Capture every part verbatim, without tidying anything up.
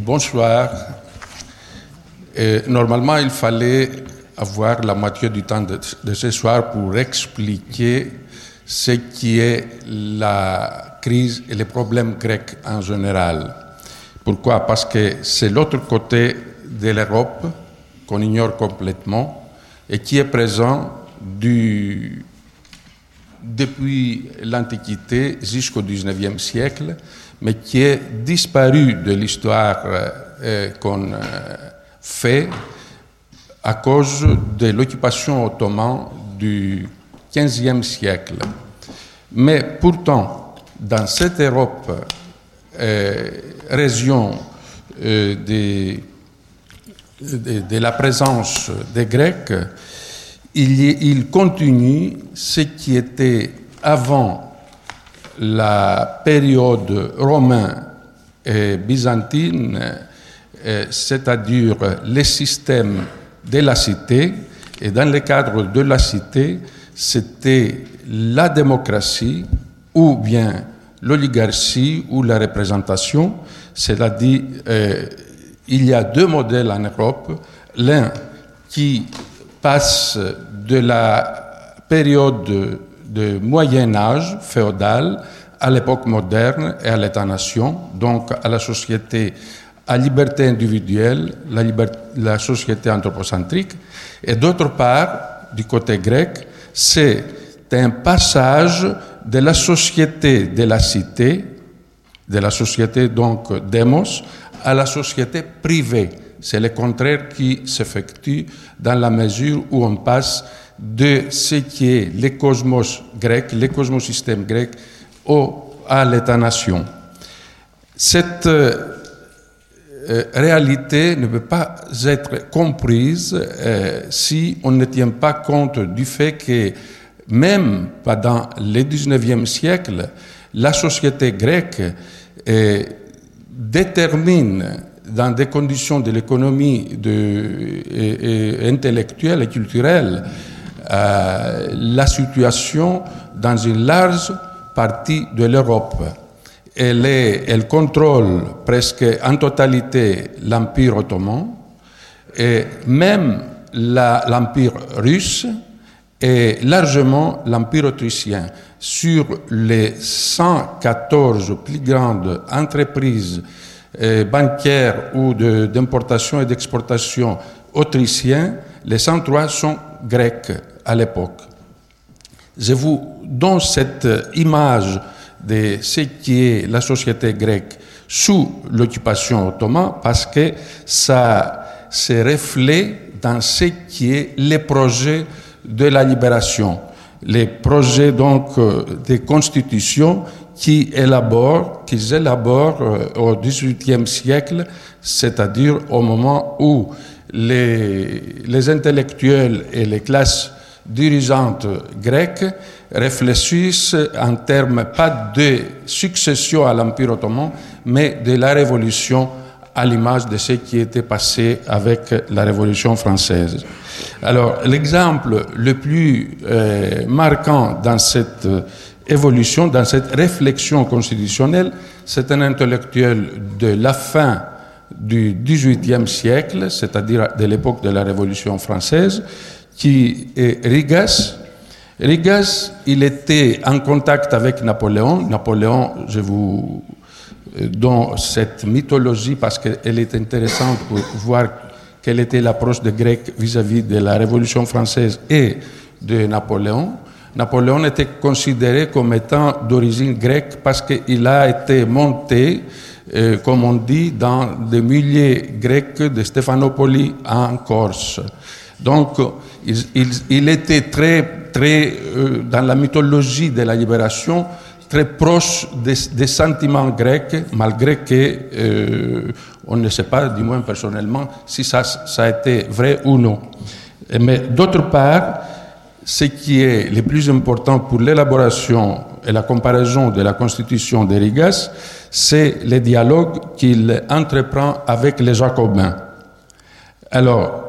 bonsoir. Et normalement, il fallait avoir la moitié du temps de, de ce soir pour expliquer ce qui est la crise et les problèmes grecs en général. Pourquoi? Parce que c'est l'autre côté de l'Europe qu'on ignore complètement et qui est présent du, depuis l'Antiquité jusqu'au dix-neuvième siècle, mais qui est disparu de l'histoire euh, qu'on euh, fait à cause de l'occupation ottomane du quinzième siècle. Mais pourtant, dans cette Europe, euh, région euh, de, de, de la présence des Grecs, il, il continue ce qui était avant la période romaine et byzantine, euh, c'est-à-dire les systèmes de la cité, et dans le cadre de la cité, c'était la démocratie ou bien l'oligarchie ou la représentation, c'est-à-dire euh, il y a deux modèles en Europe, l'un qui passe de la période de, de Moyen Âge féodal à l'époque moderne et à l'État-nation, donc à la société à liberté individuelle, la, liberté, la société anthropocentrique, et d'autre part, du côté grec, c'est un passage de la société de la cité, de la société donc démos, à la société privée. C'est le contraire qui s'effectue dans la mesure où on passe de ce qui est le cosmos grec, le cosmosystème grec, au, à l'État-nation. Cette Euh, réalité ne peut pas être comprise euh, si on ne tient pas compte du fait que même pendant le dix-neuvième siècle, la société grecque euh, détermine dans des conditions de l'économie de, et, et intellectuelle et culturelle euh, la situation dans une large partie de l'Europe. Elle, est, elle contrôle presque en totalité l'Empire ottoman et même la, l'Empire russe et largement l'Empire autrichien. Sur les cent quatorze plus grandes entreprises eh, bancaires ou de, d'importation et d'exportation autrichiennes, les cent trois sont grecs à l'époque. Je vous donne cette image de ce qui est la société grecque sous l'occupation ottomane parce que ça se reflète dans ce qui est les projets de la libération, les projets donc de constitution qui élaborent, qu'ils élaborent au dix-huitième siècle, c'est-à-dire au moment où les, les intellectuels et les classes dirigeantes grecques réfléchissent en termes pas de succession à l'Empire ottoman, mais de la révolution à l'image de ce qui était passé avec la Révolution française. Alors, l'exemple le plus euh, marquant dans cette évolution, dans cette réflexion constitutionnelle, c'est un intellectuel de la fin du dix-huitième siècle, c'est-à-dire de l'époque de la Révolution française, qui est Rigas. Rigas, il était en contact avec Napoléon. Napoléon, je vous donne cette mythologie parce qu'elle est intéressante pour voir quelle était l'approche des Grecs vis-à-vis de la Révolution française et de Napoléon. Napoléon était considéré comme étant d'origine grecque parce qu'il a été monté, euh, comme on dit, dans des milliers grecs de Stéphanopoli en Corse. Donc, il, il, il était très, très euh, dans la mythologie de la libération, très proche des, des sentiments grecs, malgré que euh, on ne sait pas, du moins personnellement, si ça, ça a été vrai ou non. Mais d'autre part, ce qui est le plus important pour l'élaboration et la comparaison de la constitution de Rigas, c'est le dialogue qu'il entreprend avec les Jacobins. Alors,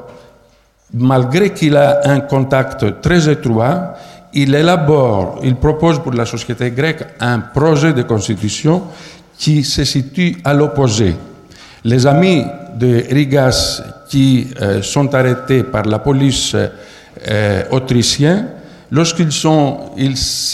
malgré qu'il a un contact très étroit, il élabore, il propose pour la société grecque un projet de constitution qui se situe à l'opposé. Les amis de Rigas qui euh, sont arrêtés par la police euh, autrichienne, lorsqu'ils sont, ils,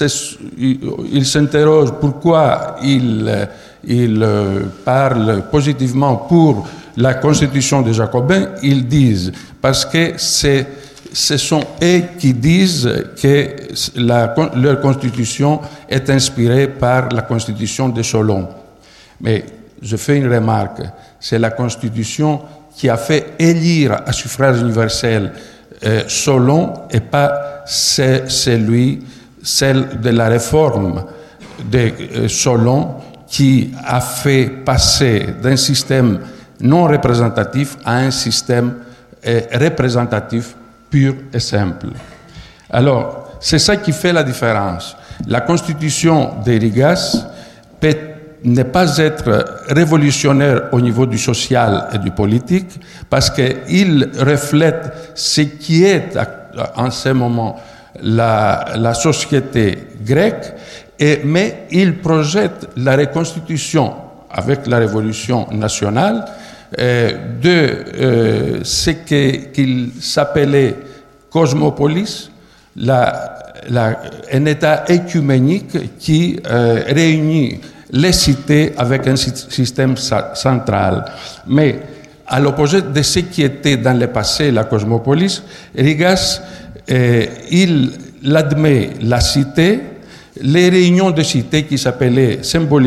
ils s'interrogent pourquoi ils, ils euh, parlent positivement pour la constitution des Jacobins, ils disent parce que c'est, ce sont eux qui disent que la, leur constitution est inspirée par la constitution de Solon. Mais je fais une remarque, c'est la constitution qui a fait élire à suffrage universel euh, Solon et pas c'est celui, celle de la réforme de euh, Solon qui a fait passer d'un système non représentatif à un système euh, représentatif pur et simple. Alors, c'est ça qui fait la différence. La constitution de Rigas peut ne pas être révolutionnaire au niveau du social et du politique parce qu'il reflète ce qui est en ce moment la, la société grecque, et, mais il projette la reconstitution avec la révolution nationale euh, de euh, ce que, qu'il s'appelait cosmopolis, la, la, un État écuménique qui euh, réunit les cités avec un système central. Mais à l'opposé de ce qui était dans le passé la cosmopolis, Rigas, euh, il admet la cité, les réunions de cités qui s'appelaient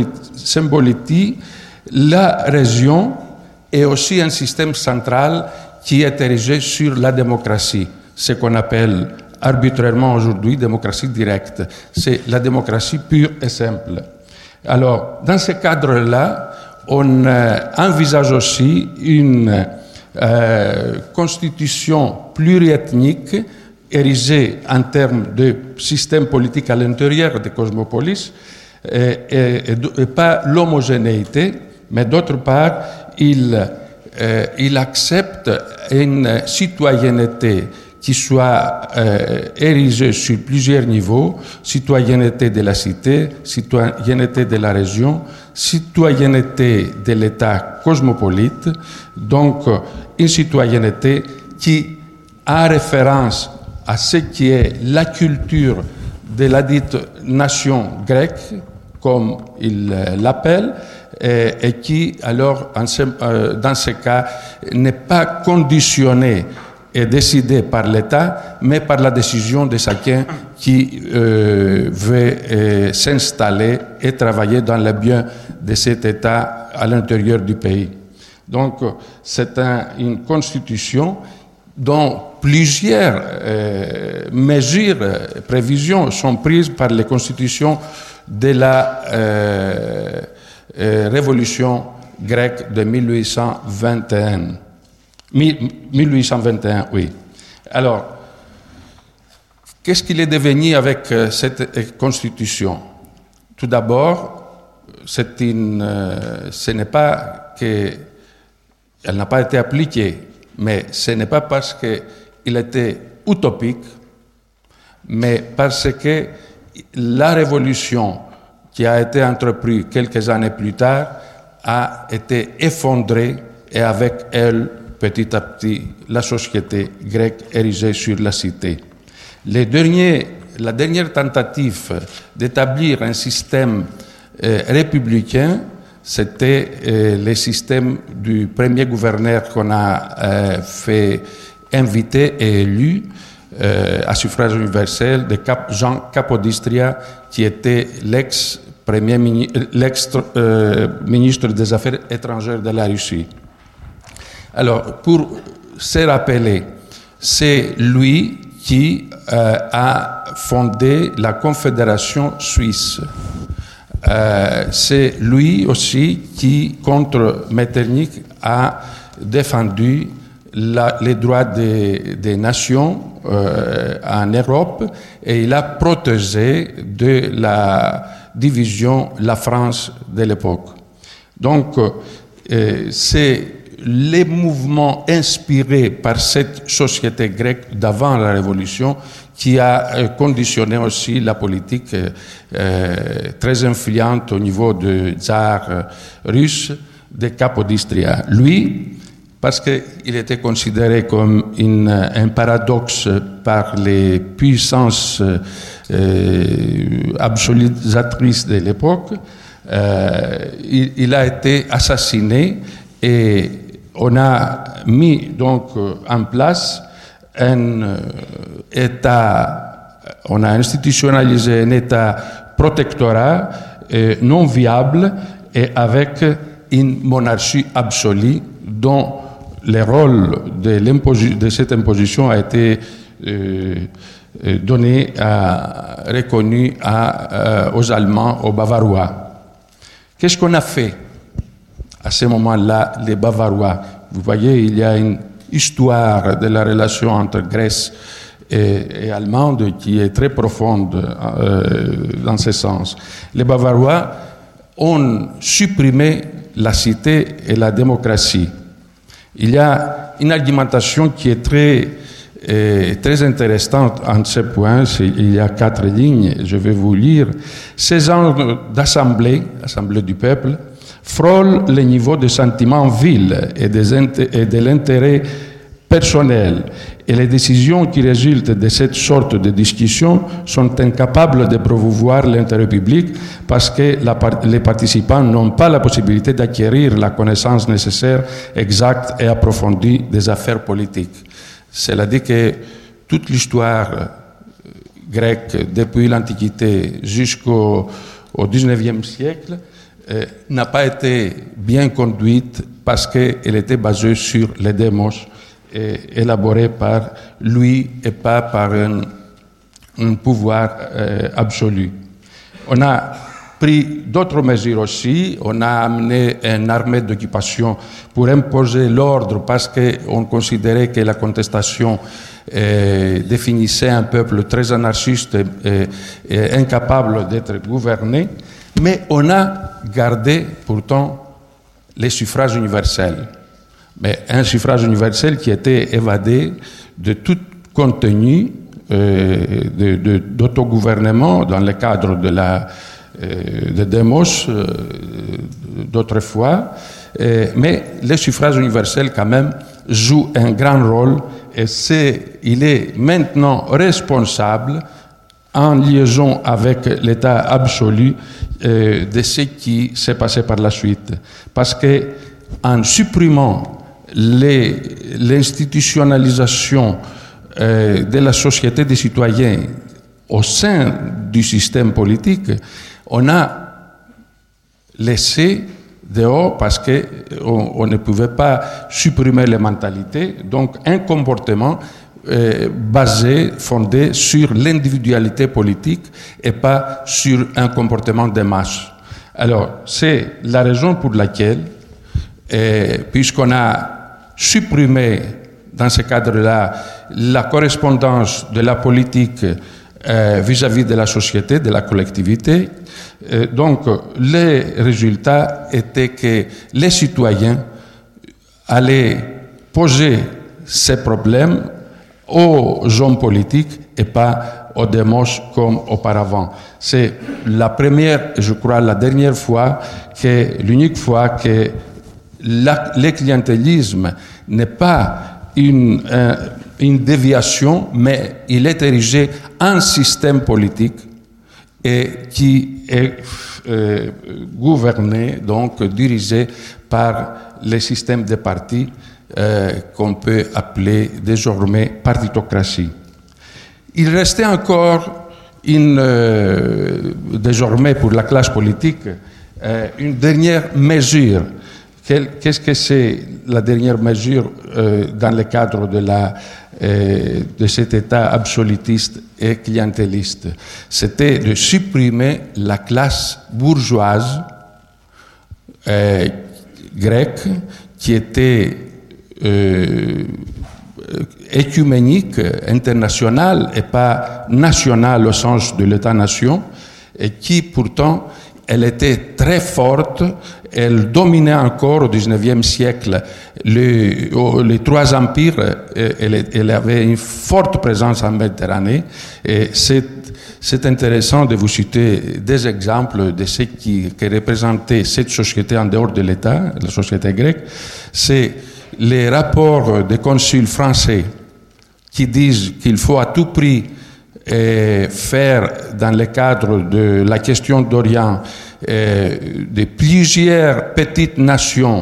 symboliti, la région et aussi un système central qui est érigé sur la démocratie, ce qu'on appelle arbitrairement aujourd'hui démocratie directe. C'est la démocratie pure et simple. Alors, dans ce cadre-là, on euh, envisage aussi une euh, constitution pluriethnique érigée en termes de système politique à l'intérieur des cosmopolis, et, et, et, et pas l'homogénéité, mais d'autre part, il, euh, il accepte une citoyenneté qui soit euh, érigée sur plusieurs niveaux, citoyenneté de la cité, citoyenneté de la région, citoyenneté de l'État cosmopolite, donc une citoyenneté qui a référence à ce qui est la culture de la dite nation grecque, comme il l'appelle, et, et qui, alors, en ce, euh, dans ce cas, n'est pas conditionnée est décidé par l'État, mais par la décision de chacun qui euh, veut euh, s'installer et travailler dans le bien de cet État à l'intérieur du pays. Donc, c'est un, une constitution dont plusieurs euh, mesures, prévisions sont prises par les constitutions de la euh, euh, Révolution grecque de mille huit cent vingt et un. mille huit cent vingt et un, oui. Alors, qu'est-ce qu'il est devenu avec euh, cette constitution? Tout d'abord, c'est une, euh, ce n'est pas qu'elle n'a pas été appliquée, mais ce n'est pas parce qu'il était utopique, mais parce que la révolution qui a été entreprise quelques années plus tard a été effondrée et avec elle petit à petit, la société grecque érigée sur la cité. Les derniers, la dernière tentative d'établir un système euh, républicain, c'était euh, le système du premier gouverneur qu'on a euh, fait inviter et élu euh, à suffrage universel de Cap Jean Capodistria, qui était l'ex-premier mini, l'ex-ministre euh, des Affaires étrangères de la Russie. Alors, pour se rappeler, c'est lui qui euh, a fondé la Confédération suisse. Euh, c'est lui aussi qui, contre Metternich, a défendu la, les droits des, des nations euh, en Europe et il a protégé de la division la France de l'époque. Donc, euh, c'est les mouvements inspirés par cette société grecque d'avant la Révolution qui a conditionné aussi la politique euh, très influente au niveau du tsar russe de Capodistria. Lui, parce qu'il était considéré comme une, un paradoxe par les puissances euh, absolutisatrices de l'époque, euh, il, il a été assassiné et on a mis donc en place un euh, État, on a institutionnalisé un État protectorat euh, non viable et avec une monarchie absolue dont le rôle de, de cette imposition a été euh, donné, à, reconnu à, euh, aux Allemands, aux Bavarois. Qu'est-ce qu'on a fait à ce moment-là, les Bavarois? Vous voyez, il y a une histoire de la relation entre Grèce et, et Allemande qui est très profonde euh, dans ce sens. Les Bavarois ont supprimé la cité et la démocratie. Il y a une argumentation qui est très, euh, très intéressante en ce point. Il y a quatre lignes, je vais vous lire. Ces genres d'assemblée, assemblée du peuple, frôlent le niveau de sentiments vils et, des et de l'intérêt personnel. Et les décisions qui résultent de cette sorte de discussion sont incapables de promouvoir l'intérêt public parce que la, les participants n'ont pas la possibilité d'acquérir la connaissance nécessaire, exacte et approfondie des affaires politiques. Cela dit que toute l'histoire grecque, depuis l'Antiquité jusqu'au dix-neuvième siècle, euh, n'a pas été bien conduite parce qu'elle était basée sur les démos élaboré par lui et pas par un, un pouvoir euh, absolu. On a pris d'autres mesures aussi. On a amené une armée d'occupation pour imposer l'ordre parce qu'on considérait que la contestation euh, définissait un peuple très anarchiste et, et incapable d'être gouverné. Mais on a gardé pourtant les suffrages universels. Mais un suffrage universel qui était évadé de tout contenu euh, de, de, d'autogouvernement dans le cadre de la euh, de démos euh, d'autrefois. Euh, mais le suffrage universel quand même joue un grand rôle et c'est, il est maintenant responsable en liaison avec l'état absolu euh, de ce qui s'est passé par la suite. Parce que en supprimant Les, l'institutionnalisation euh, de la société des citoyens au sein du système politique, on a laissé dehors parce qu'on on ne pouvait pas supprimer les mentalités, donc un comportement euh, basé, fondé sur l'individualité politique et pas sur un comportement de masse. Alors, c'est la raison pour laquelle, euh, puisqu'on a supprimer dans ce cadre-là la correspondance de la politique euh, vis-à-vis de la société, de la collectivité. Euh, donc, les résultats étaient que les citoyens allaient poser ces problèmes aux hommes politiques et pas aux démos comme auparavant. C'est la première, je crois, la dernière fois, que l'unique fois que La, le clientélisme n'est pas une, euh, une déviation, mais il est érigé en système politique et qui est euh, gouverné, donc dirigé par le système de partis euh, qu'on peut appeler désormais partitocratie. Il restait encore une, euh, désormais pour la classe politique, euh, une dernière mesure. Qu'est-ce que c'est la dernière mesure euh, dans le cadre de, la, euh, de cet État absolutiste et clientéliste? C'était de supprimer la classe bourgeoise euh, grecque qui était euh, écuménique, internationale et pas nationale au sens de l'État-nation et qui pourtant elle était très forte elle dominait encore au dix-neuvième siècle les, les trois empires. Elle, elle avait une forte présence en Méditerranée. Et c'est, c'est intéressant de vous citer des exemples de ce qui, qui représentait cette société en dehors de l'État, la société grecque. C'est les rapports des consuls français qui disent qu'il faut à tout prix et faire, dans le cadre de la question d'Orient, euh, de plusieurs petites nations,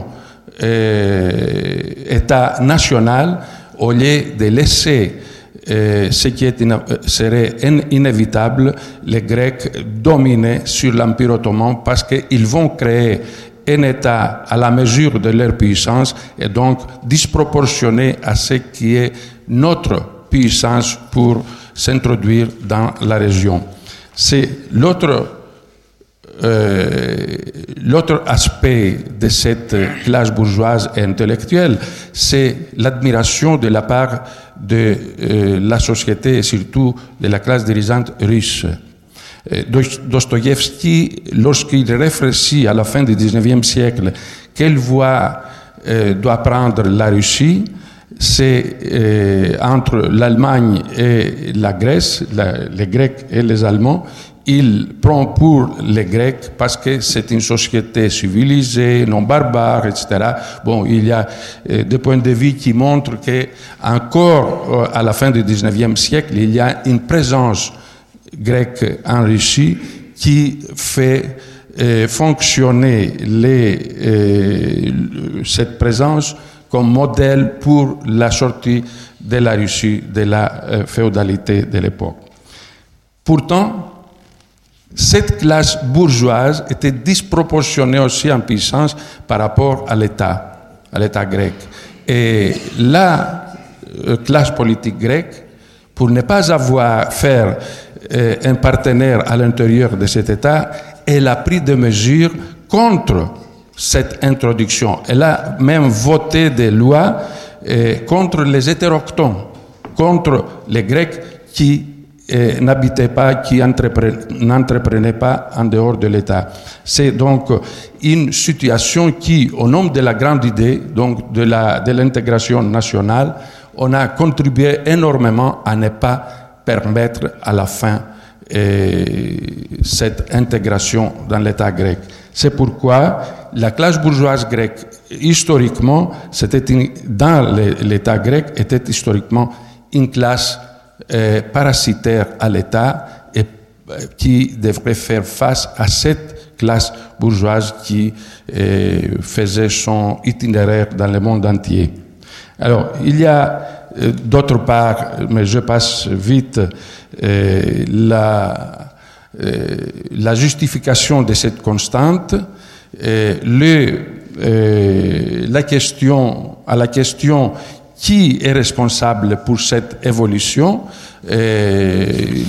euh, États nationaux, au lieu de laisser euh, ce qui est ina- serait in- inévitable, les Grecs dominer sur l'Empire ottoman, parce qu'ils vont créer un État à la mesure de leur puissance et donc disproportionné à ce qui est notre puissance pour s'introduire dans la région. C'est l'autre, euh, l'autre aspect de cette classe bourgeoise et intellectuelle, c'est l'admiration de la part de euh, la société et surtout de la classe dirigeante russe. Dostoïevski, lorsqu'il réfléchit à la fin du dix-neuvième siècle quelle voie euh, doit prendre la Russie, c'est euh, entre l'Allemagne et la Grèce, la, les Grecs et les Allemands. Il prend pour les Grecs parce que c'est une société civilisée, non barbare, et cetera. Bon, il y a euh, des points de vue qui montrent que encore euh, à la fin du dix-neuvième siècle, il y a une présence grecque en Russie qui fait euh, fonctionner les, euh, cette présence comme modèle pour la sortie de la Russie, de la euh, féodalité de l'époque. Pourtant, cette classe bourgeoise était disproportionnée aussi en puissance par rapport à l'État, à l'État grec. Et la euh, classe politique grecque, pour ne pas avoir faire euh, un partenaire à l'intérieur de cet État, elle a pris des mesures contre cette introduction. Elle a même voté des lois euh, contre les hétérochtones, contre les Grecs qui euh, n'habitaient pas, qui n'entreprenaient pas en dehors de l'État. C'est donc une situation qui, au nom de la grande idée, donc de la, de l'intégration nationale, on a contribué énormément à ne pas permettre à la fin euh, cette intégration dans l'État grec. C'est pourquoi la classe bourgeoise grecque, historiquement, c'était une, dans l'État grec, était historiquement une classe euh, parasitaire à l'État et euh, qui devrait faire face à cette classe bourgeoise qui euh, faisait son itinéraire dans le monde entier. Alors, il y a euh, d'autre part, mais je passe vite, euh, la, euh, la justification de cette constante, euh, le, euh, la question, à la question qui est responsable pour cette évolution, euh,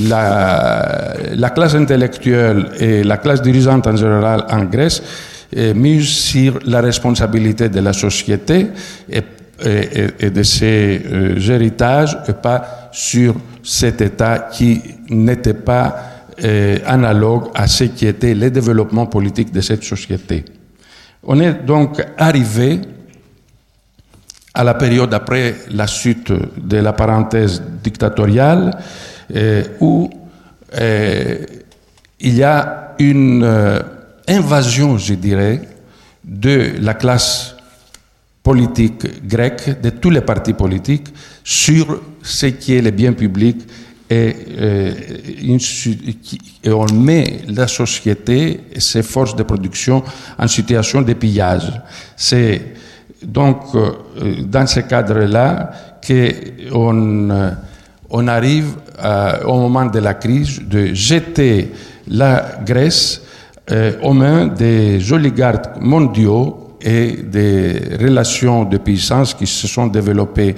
la, la classe intellectuelle et la classe dirigeante en général en Grèce euh, misent sur la responsabilité de la société et Et, et de ses euh, héritages et pas sur cet État qui n'était pas euh, analogue à ce qui était le développement politique de cette société. On est donc arrivé à la période après la chute de la parenthèse dictatoriale euh, où euh, il y a une euh, invasion, je dirais, de la classe politique grecque, de tous les partis politiques, sur ce qui est le bien public et, euh, une, et on met la société et ses forces de production en situation de pillage. C'est donc euh, dans ce cadre-là qu'on euh, on arrive euh, au moment de la crise de jeter la Grèce euh, aux mains des oligarques mondiaux et des relations de puissance qui se sont développées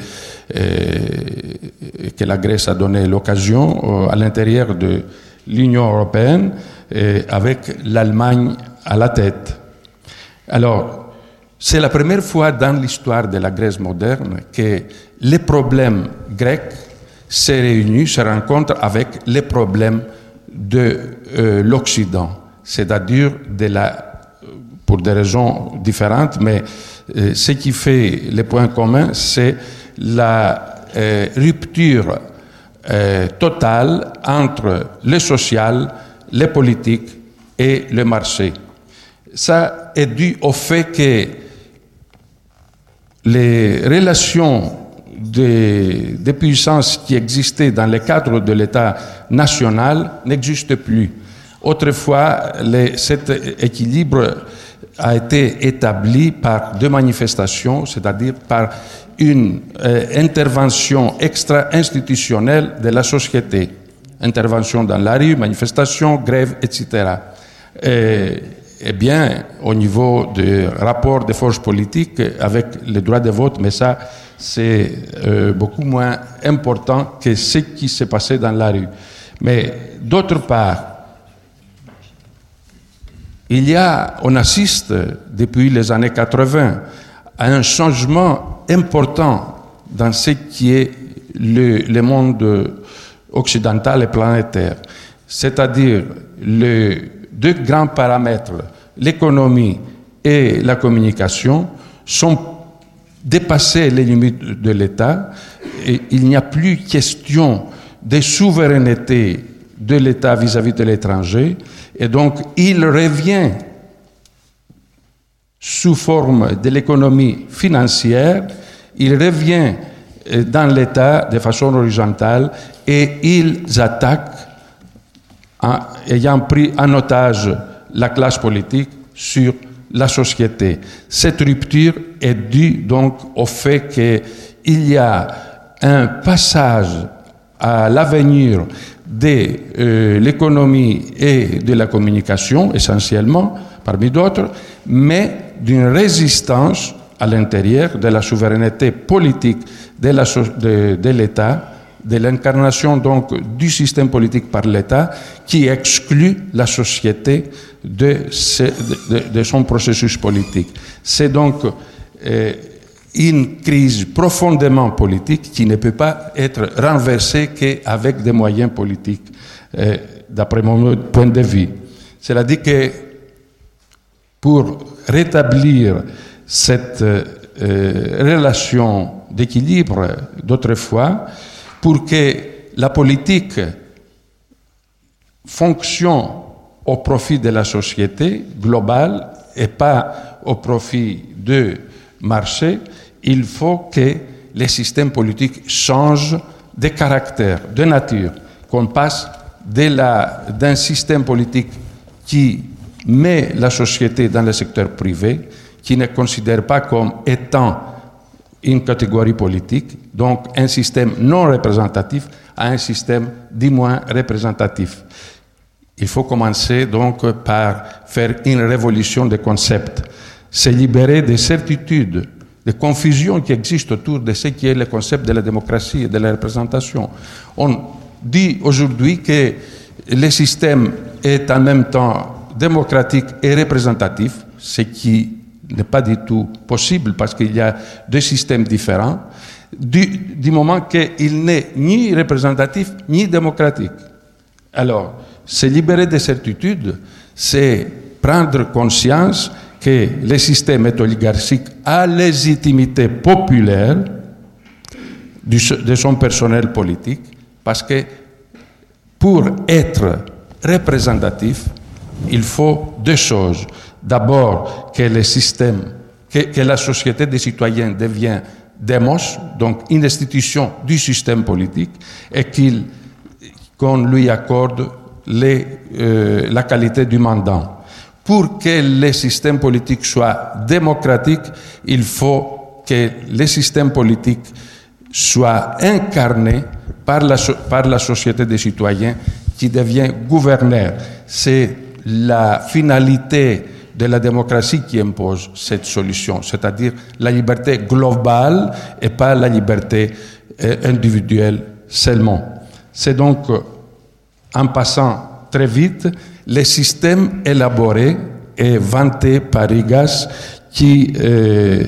euh, et que la Grèce a donné l'occasion euh, à l'intérieur de l'Union européenne euh, avec l'Allemagne à la tête. Alors, c'est la première fois dans l'histoire de la Grèce moderne que les problèmes grecs se réunissent, se rencontrent avec les problèmes de euh, l'Occident, c'est-à-dire de la pour des raisons différentes, mais euh, ce qui fait les points communs, c'est la euh, rupture euh, totale entre le social, les politiques et le marché. Ça est dû au fait que les relations des, des puissances qui existaient dans le cadre de l'État national n'existent plus. Autrefois, les, cet équilibre a été établi par deux manifestations, c'est-à-dire par une euh, intervention extra-institutionnelle de la société. Intervention dans la rue, manifestation, grève, et cetera. Et, eh bien, au niveau du rapport des forces politiques avec le droit de vote, mais ça, c'est euh, beaucoup moins important que ce qui s'est passé dans la rue. Mais d'autre part, il y a, on assiste depuis les années quatre-vingt à un changement important dans ce qui est le, le monde occidental et planétaire. C'est-à-dire les deux grands paramètres, l'économie et la communication, sont dépassés les limites de l'État et il n'y a plus question de souveraineté de l'État vis-à-vis de l'étranger. Et donc, il revient sous forme de l'économie financière, il revient dans l'État de façon horizontale et ils attaquent, en ayant pris en otage la classe politique sur la société. Cette rupture est due donc au fait qu'il y a un passage à l'avenir de euh, l'économie et de la communication, essentiellement, parmi d'autres, mais d'une résistance à l'intérieur de la souveraineté politique de, la, de, de l'État, de l'incarnation donc du système politique par l'État, qui exclut la société de, ce, de, de son processus politique. C'est donc euh, une crise profondément politique qui ne peut pas être renversée qu'avec des moyens politiques, euh, d'après mon point de vue. Cela dit que pour rétablir cette euh, relation d'équilibre d'autrefois, pour que la politique fonctionne au profit de la société globale et pas au profit de marché, il faut que les systèmes politiques changent de caractère, de nature, qu'on passe de la, d'un système politique qui met la société dans le secteur privé, qui ne considère pas comme étant une catégorie politique, donc un système non représentatif à un système du moins représentatif. Il faut commencer donc par faire une révolution des concepts, se libérer des certitudes, des confusions qui existent autour de ce qui est le concept de la démocratie et de la représentation. On dit aujourd'hui que le système est en même temps démocratique et représentatif, ce qui n'est pas du tout possible parce qu'il y a deux systèmes différents, du, du moment qu'il n'est ni représentatif ni démocratique. Alors, se libérer des certitudes, c'est prendre conscience que le système est oligarchique à légitimité populaire du, de son personnel politique, parce que pour être représentatif, il faut deux choses. D'abord, que le système, que, que la société des citoyens devienne démos, donc une institution du système politique, et qu'il, qu'on lui accorde les, euh, la qualité du mandat. Pour que le système politique soit démocratique, il faut que le système politique soit incarné par la, par la société des citoyens qui devient gouverneur. C'est la finalité de la démocratie qui impose cette solution, c'est-à-dire la liberté globale et pas la liberté euh, individuelle seulement. C'est donc, en passant très vite, les systèmes élaborés et vantés par Rigas qui euh,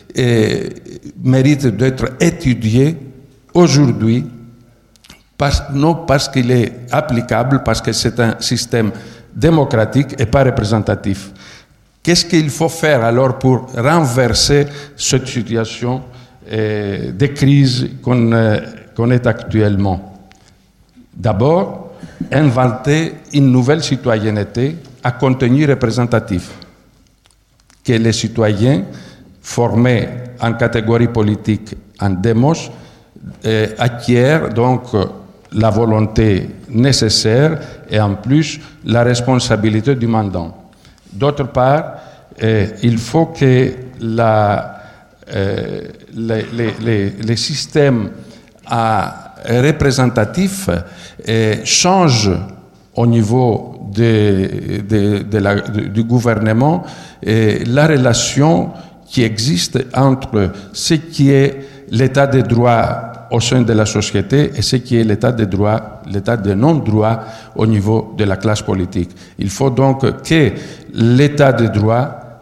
méritent d'être étudiés aujourd'hui, parce, non parce qu'il est applicable, parce que c'est un système démocratique et pas représentatif. Qu'est-ce qu'il faut faire alors pour renverser cette situation euh, de crise qu'on euh, qu'on est actuellement? D'abord, inventer une nouvelle citoyenneté à contenu représentatif, que les citoyens formés en catégorie politique en démos euh, acquièrent donc la volonté nécessaire et en plus la responsabilité du mandant. D'autre part, euh, il faut que la, euh, les, les, les, les systèmes à, représentatifs euh, changent au niveau de, de, de la, de, du gouvernement et la relation qui existe entre ce qui est l'état de droit au sein de la société et ce qui est l'état de droit, l'état de non-droit au niveau de la classe politique. Il faut donc que l'état de droit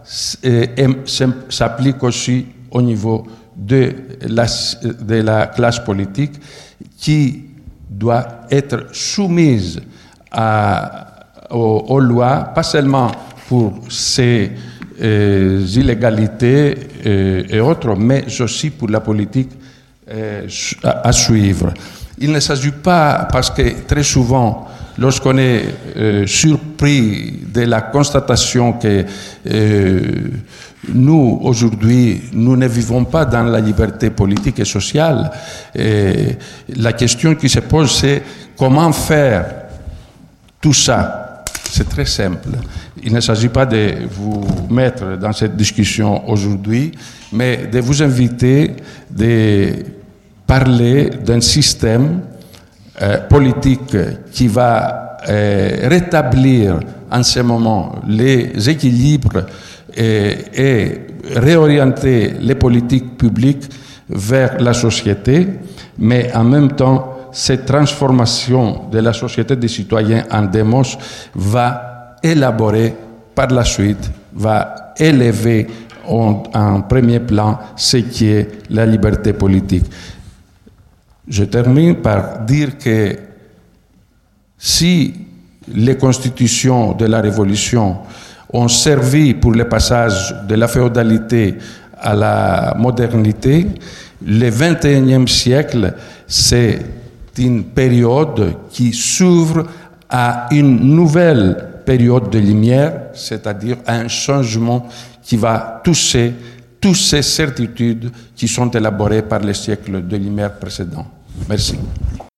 s'applique aussi au niveau de la, de la classe politique qui doit être soumise à, aux, aux lois, pas seulement pour ses euh, illégalités euh, et autres, mais aussi pour la politique euh, à, à suivre. Il ne s'agit pas, parce que très souvent, lorsqu'on est euh, surpris de la constatation que euh, nous, aujourd'hui, nous ne vivons pas dans la liberté politique et sociale, et la question qui se pose, c'est comment faire tout ça. C'est très simple. Il ne s'agit pas de vous mettre dans cette discussion aujourd'hui, mais de vous inviter de parler d'un système euh, politique qui va euh, rétablir en ce moment les équilibres et, et réorienter les politiques publiques vers la société, mais en même temps, cette transformation de la société des citoyens en démos va élaborer par la suite, va élever en, en premier plan ce qui est la liberté politique. Je termine par dire que si les constitutions de la Révolution ont servi pour le passage de la féodalité à la modernité, le vingt et unième siècle, c'est une période qui s'ouvre à une nouvelle période de lumière, c'est-à-dire un changement qui va toucher toutes ces certitudes qui sont élaborées par les siècles de lumière précédents. Merci.